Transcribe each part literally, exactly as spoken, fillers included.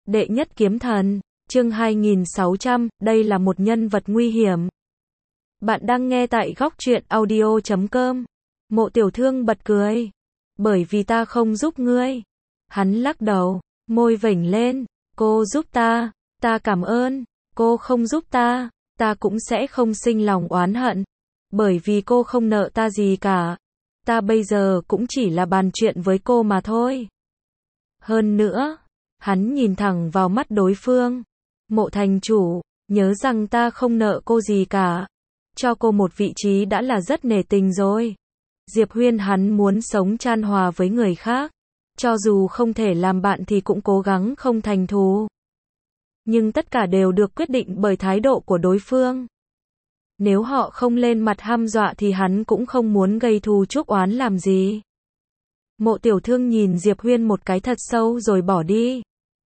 Đệ nhất kiếm thần, chương hai nghìn sáu trăm, đây là một nhân vật nguy hiểm. Bạn đang nghe tại góc truyện audio chấm com. Mộ Tiểu Thương bật cười. Bởi vì ta không giúp ngươi. Hắn lắc đầu, môi vểnh lên. Cô giúp ta, ta cảm ơn. Cô không giúp ta, ta cũng sẽ không sinh lòng oán hận. Bởi vì cô không nợ ta gì cả. Ta bây giờ cũng chỉ là bàn chuyện với cô mà thôi. Hơn nữa, hắn nhìn thẳng vào mắt đối phương. Mộ thành chủ, nhớ rằng ta không nợ cô gì cả. Cho cô một vị trí đã là rất nể tình rồi. Diệp Huyên hắn muốn sống chan hòa với người khác. Cho dù không thể làm bạn thì cũng cố gắng không thành thù. Nhưng tất cả đều được quyết định bởi thái độ của đối phương. Nếu họ không lên mặt hăm dọa thì hắn cũng không muốn gây thù chuốc oán làm gì. Mộ Tiểu Thương nhìn Diệp Huyên một cái thật sâu rồi bỏ đi.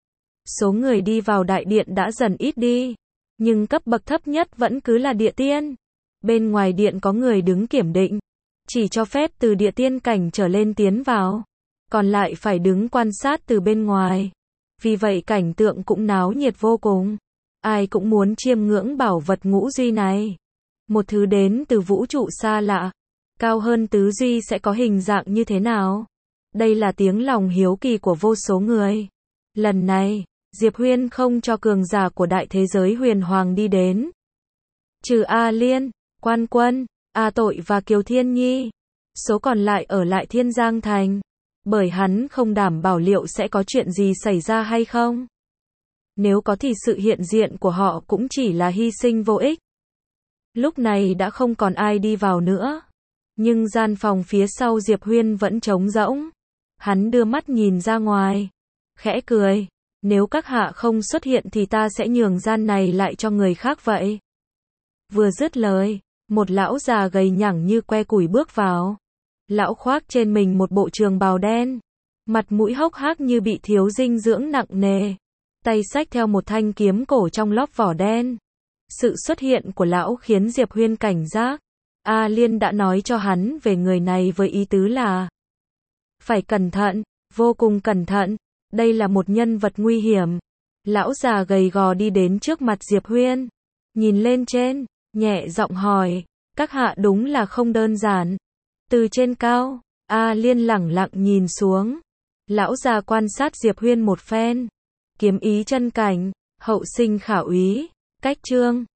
Số người đi vào đại điện đã dần ít đi. Nhưng cấp bậc thấp nhất vẫn cứ là địa tiên. Bên ngoài điện có người đứng kiểm định. Chỉ cho phép từ địa tiên cảnh trở lên tiến vào. Còn lại phải đứng quan sát từ bên ngoài. Vì vậy cảnh tượng cũng náo nhiệt vô cùng. Ai cũng muốn chiêm ngưỡng bảo vật ngũ duy này. Một thứ đến từ vũ trụ xa lạ. Cao hơn tứ duy sẽ có hình dạng như thế nào? Đây là tiếng lòng hiếu kỳ của vô số người. Lần này, Diệp Huyên không cho cường giả của đại thế giới huyền hoàng đi đến. Trừ A Liên, Quan Quân, A Tội và Kiều Thiên Nhi. Số còn lại ở lại Thiên Giang Thành. Bởi hắn không đảm bảo liệu sẽ có chuyện gì xảy ra hay không. Nếu có thì sự hiện diện của họ cũng chỉ là hy sinh vô ích. Lúc này đã không còn ai đi vào nữa. Nhưng gian phòng phía sau Diệp Huyên vẫn trống rỗng. Hắn đưa mắt nhìn ra ngoài. Khẽ cười. Nếu các hạ không xuất hiện thì ta sẽ nhường gian này lại cho người khác vậy. Vừa dứt lời, một lão già gầy nhẳng như que củi bước vào. Lão khoác trên mình một bộ trường bào đen. Mặt mũi hốc hác như bị thiếu dinh dưỡng nặng nề. Tay xách theo một thanh kiếm cổ trong lóp vỏ đen. Sự xuất hiện của lão khiến Diệp Huyên cảnh giác. A Liên đã nói cho hắn về người này với ý tứ là phải cẩn thận, vô cùng cẩn thận. Đây là một nhân vật nguy hiểm. Lão già gầy gò đi đến trước mặt Diệp Huyên. Nhìn lên trên, nhẹ giọng hỏi. Các hạ đúng là không đơn giản. Từ trên cao, A Liên lẳng lặng nhìn xuống. Lão già quan sát Diệp Huyên một phen. Kiếm ý chân cảnh, hậu sinh khả úy, cách trương,